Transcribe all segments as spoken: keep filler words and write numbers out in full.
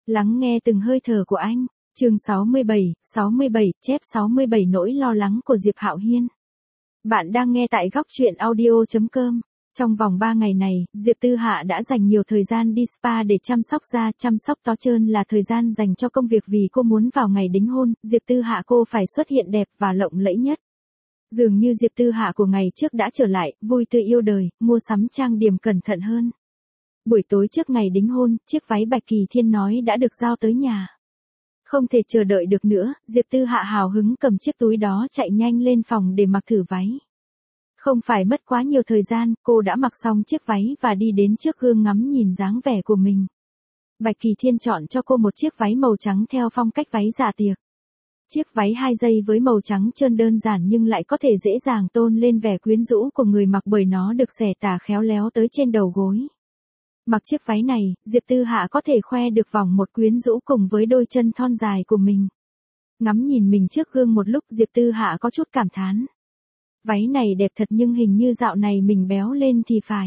Lắng nghe từng hơi thở của anh. Chương sáu mươi bảy, sáu mươi bảy, chép sáu mươi bảy nỗi lo lắng của Diệp Hạo Hiên. Bạn đang nghe tại góc truyện audio chấm com. Trong vòng ba ngày này, Diệp Tư Hạ đã dành nhiều thời gian đi spa để chăm sóc da, chăm sóc tó trơn là thời gian dành cho công việc vì cô muốn vào ngày đính hôn, Diệp Tư Hạ cô phải xuất hiện đẹp và lộng lẫy nhất. Dường như Diệp Tư Hạ của ngày trước đã trở lại, vui tươi yêu đời, mua sắm trang điểm cẩn thận hơn. Buổi tối trước ngày đính hôn, chiếc váy Bạch Kỳ Thiên nói đã được giao tới nhà. Không thể chờ đợi được nữa, Diệp Tư Hạ hào hứng cầm chiếc túi đó chạy nhanh lên phòng để mặc thử váy. Không phải mất quá nhiều thời gian, cô đã mặc xong chiếc váy và đi đến trước gương ngắm nhìn dáng vẻ của mình. Bạch Kỳ Thiên chọn cho cô một chiếc váy màu trắng theo phong cách váy dạ tiệc. Chiếc váy hai dây với màu trắng trơn đơn giản nhưng lại có thể dễ dàng tôn lên vẻ quyến rũ của người mặc bởi nó được xẻ tà khéo léo tới trên đầu gối. Mặc chiếc váy này, Diệp Tư Hạ có thể khoe được vòng một quyến rũ cùng với đôi chân thon dài của mình. Ngắm nhìn mình trước gương một lúc Diệp Tư Hạ có chút cảm thán. Váy này đẹp thật nhưng hình như dạo này mình béo lên thì phải.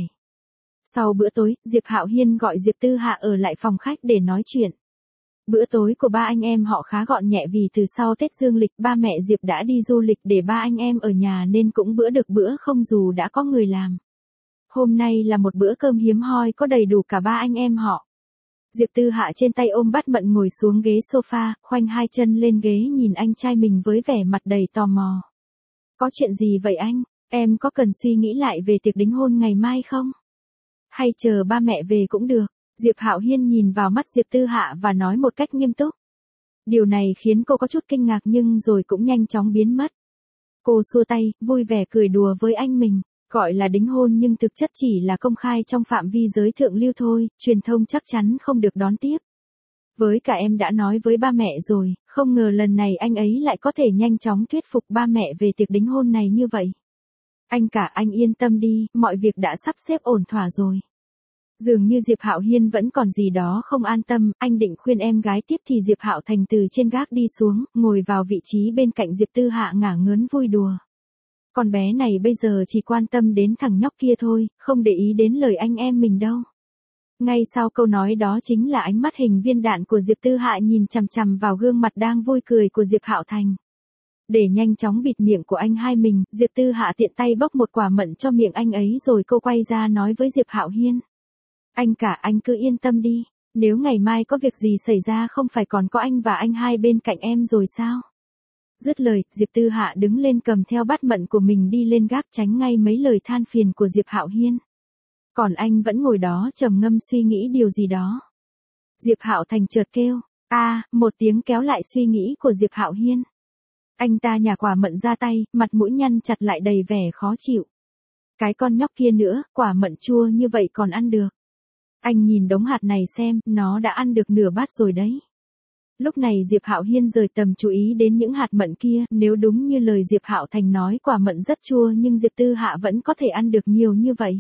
Sau bữa tối, Diệp Hạo Hiên gọi Diệp Tư Hạ ở lại phòng khách để nói chuyện. Bữa tối của ba anh em họ khá gọn nhẹ vì từ sau Tết Dương lịch ba mẹ Diệp đã đi du lịch để ba anh em ở nhà nên cũng bữa được bữa không dù đã có người làm. Hôm nay là một bữa cơm hiếm hoi có đầy đủ cả ba anh em họ. Diệp Tư Hạ trên tay ôm Bát Mận ngồi xuống ghế sofa, khoanh hai chân lên ghế nhìn anh trai mình với vẻ mặt đầy tò mò. Có chuyện gì vậy anh? Em có cần suy nghĩ lại về tiệc đính hôn ngày mai không? Hay chờ ba mẹ về cũng được. Diệp Hạo Hiên nhìn vào mắt Diệp Tư Hạ và nói một cách nghiêm túc. Điều này khiến cô có chút kinh ngạc nhưng rồi cũng nhanh chóng biến mất. Cô xua tay, vui vẻ cười đùa với anh mình. Gọi là đính hôn nhưng thực chất chỉ là công khai trong phạm vi giới thượng lưu thôi, truyền thông chắc chắn không được đón tiếp. Với cả em đã nói với ba mẹ rồi, không ngờ lần này anh ấy lại có thể nhanh chóng thuyết phục ba mẹ về tiệc đính hôn này như vậy. Anh cả anh yên tâm đi, mọi việc đã sắp xếp ổn thỏa rồi. Dường như Diệp Hạo Hiên vẫn còn gì đó không an tâm, anh định khuyên em gái tiếp thì Diệp Hạo Thành từ trên gác đi xuống, ngồi vào vị trí bên cạnh Diệp Tư Hạ ngả ngớn vui đùa. Con bé này bây giờ chỉ quan tâm đến thằng nhóc kia thôi, không để ý đến lời anh em mình đâu. Ngay sau câu nói đó chính là ánh mắt hình viên đạn của Diệp Tư Hạ nhìn chằm chằm vào gương mặt đang vui cười của Diệp Hạo Thành. Để nhanh chóng bịt miệng của anh hai mình, Diệp Tư Hạ tiện tay bốc một quả mận cho miệng anh ấy rồi cô quay ra nói với Diệp Hạo Hiên. Anh cả anh cứ yên tâm đi, nếu ngày mai có việc gì xảy ra không phải còn có anh và anh hai bên cạnh em rồi sao? Dứt lời, Diệp Tư Hạ đứng lên cầm theo bát mận của mình đi lên gác tránh ngay mấy lời than phiền của Diệp Hạo Hiên. Còn anh vẫn ngồi đó trầm ngâm suy nghĩ điều gì đó. Diệp Hạo Thành chợt kêu, a, à, một tiếng kéo lại suy nghĩ của Diệp Hạo Hiên. Anh ta nhả quả mận ra tay, mặt mũi nhăn chặt lại đầy vẻ khó chịu. Cái con nhóc kia nữa, quả mận chua như vậy còn ăn được. Anh nhìn đống hạt này xem, nó đã ăn được nửa bát rồi đấy. Lúc này Diệp Hạo Hiên rời tầm chú ý đến những hạt mận kia, nếu đúng như lời Diệp Hạo Thành nói quả mận rất chua nhưng Diệp Tư Hạ vẫn có thể ăn được nhiều như vậy.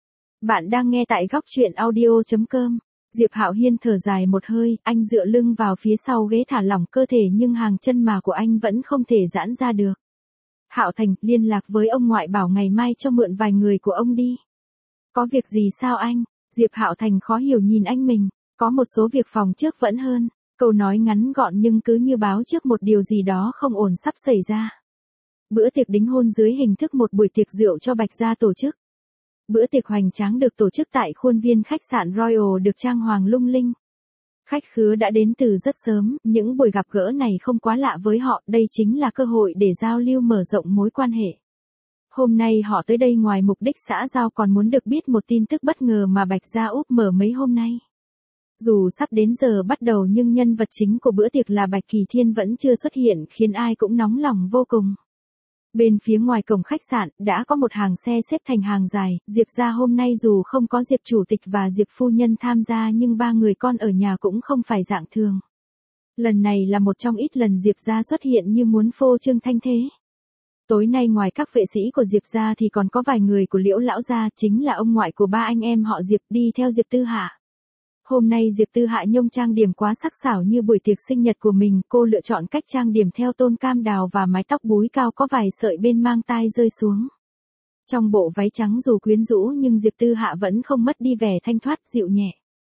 Bạn đang nghe tại góc truyện audio chấm com. Diệp Hạo Hiên thở dài một hơi, anh dựa lưng vào phía sau ghế thả lỏng cơ thể nhưng hàng chân mà của anh vẫn không thể giãn ra được. Hạo Thành, liên lạc với ông ngoại bảo ngày mai cho mượn vài người của ông đi. Có việc gì sao anh? Diệp Hạo Thành khó hiểu nhìn anh mình, có một số việc phòng trước vẫn hơn. Câu nói ngắn gọn nhưng cứ như báo trước một điều gì đó không ổn sắp xảy ra. Bữa tiệc đính hôn dưới hình thức một buổi tiệc rượu cho Bạch gia tổ chức. Bữa tiệc hoành tráng được tổ chức tại khuôn viên khách sạn Royal được trang hoàng lung linh. Khách khứa đã đến từ rất sớm, những buổi gặp gỡ này không quá lạ với họ, đây chính là cơ hội để giao lưu mở rộng mối quan hệ. Hôm nay họ tới đây ngoài mục đích xã giao còn muốn được biết một tin tức bất ngờ mà Bạch gia úp mở mấy hôm nay. Dù sắp đến giờ bắt đầu nhưng nhân vật chính của bữa tiệc là Bạch Kỳ Thiên vẫn chưa xuất hiện khiến ai cũng nóng lòng vô cùng. Bên phía ngoài cổng khách sạn đã có một hàng xe xếp thành hàng dài, Diệp gia hôm nay dù không có Diệp chủ tịch và Diệp phu nhân tham gia nhưng ba người con ở nhà cũng không phải dạng thường. Lần này là một trong ít lần Diệp gia xuất hiện như muốn phô trương thanh thế. Tối nay ngoài các vệ sĩ của Diệp gia thì còn có vài người của Liễu lão gia, chính là ông ngoại của ba anh em họ Diệp đi theo Diệp Tư Hạ. Hôm nay Diệp Tư Hạ nhông trang điểm quá sắc sảo như buổi tiệc sinh nhật của mình, cô lựa chọn cách trang điểm theo tôn cam đào và mái tóc búi cao có vài sợi bên mang tai rơi xuống. Trong bộ váy trắng dù quyến rũ nhưng Diệp Tư Hạ vẫn không mất đi vẻ thanh thoát dịu nhẹ.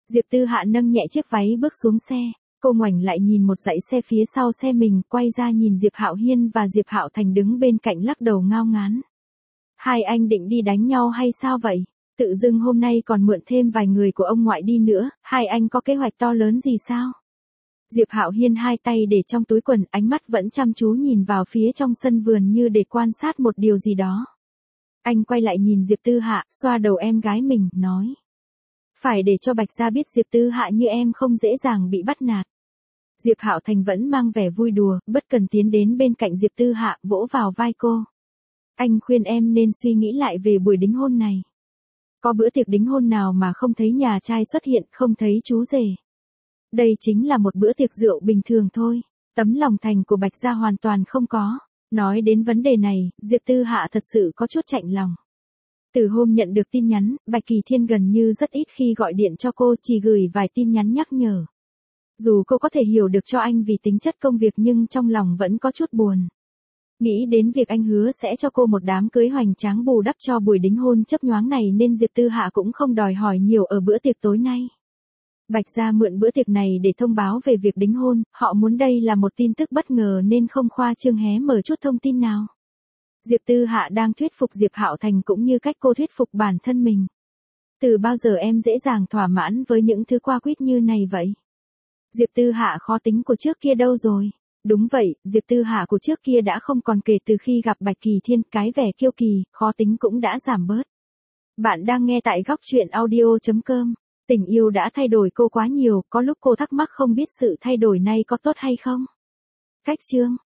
Diệp Tư Hạ nâng nhẹ chiếc váy bước xuống xe, cô ngoảnh lại nhìn một dãy xe phía sau xe mình, quay ra nhìn Diệp Hạo Hiên và Diệp Hạo Thành đứng bên cạnh lắc đầu ngao ngán. Hai anh định đi đánh nhau hay sao vậy? Tự dưng hôm nay còn mượn thêm vài người của ông ngoại đi nữa, hai anh có kế hoạch to lớn gì sao? Diệp Hạo Hiên hai tay để trong túi quần, ánh mắt vẫn chăm chú nhìn vào phía trong sân vườn như để quan sát một điều gì đó. Anh quay lại nhìn Diệp Tư Hạ, xoa đầu em gái mình, nói. Phải để cho Bạch Gia biết Diệp Tư Hạ như em không dễ dàng bị bắt nạt. Diệp Hạo Thành vẫn mang vẻ vui đùa, bất cần tiến đến bên cạnh Diệp Tư Hạ, vỗ vào vai cô. Anh khuyên em nên suy nghĩ lại về buổi đính hôn này. Có bữa tiệc đính hôn nào mà không thấy nhà trai xuất hiện, không thấy chú rể. Đây chính là một bữa tiệc rượu bình thường thôi, tấm lòng thành của Bạch Gia hoàn toàn không có. Nói đến vấn đề này, Diệp Tư Hạ thật sự có chút chạnh lòng. Từ hôm nhận được tin nhắn, Bạch Kỳ Thiên gần như rất ít khi gọi điện cho cô, chỉ gửi vài tin nhắn nhắc nhở. Dù cô có thể hiểu được cho anh vì tính chất công việc nhưng trong lòng vẫn có chút buồn. Nghĩ đến việc anh hứa sẽ cho cô một đám cưới hoành tráng bù đắp cho buổi đính hôn chớp nhoáng này nên Diệp Tư Hạ cũng không đòi hỏi nhiều ở bữa tiệc tối nay. Bạch Gia mượn bữa tiệc này để thông báo về việc đính hôn, họ muốn đây là một tin tức bất ngờ nên không khoa trương hé mở chút thông tin nào. Diệp Tư Hạ đang thuyết phục Diệp Hạo Thành cũng như cách cô thuyết phục bản thân mình. Từ bao giờ em dễ dàng thỏa mãn với những thứ qua quýt như này vậy? Diệp Tư Hạ khó tính của trước kia đâu rồi? Đúng vậy, Diệp Tư Hạ của trước kia đã không còn, kể từ khi gặp Bạch Kỳ Thiên, cái vẻ kiêu kỳ, khó tính cũng đã giảm bớt. Bạn đang nghe tại góc truyện audio chấm com. Tình yêu đã thay đổi cô quá nhiều, có lúc cô thắc mắc không biết sự thay đổi này có tốt hay không? Cách chương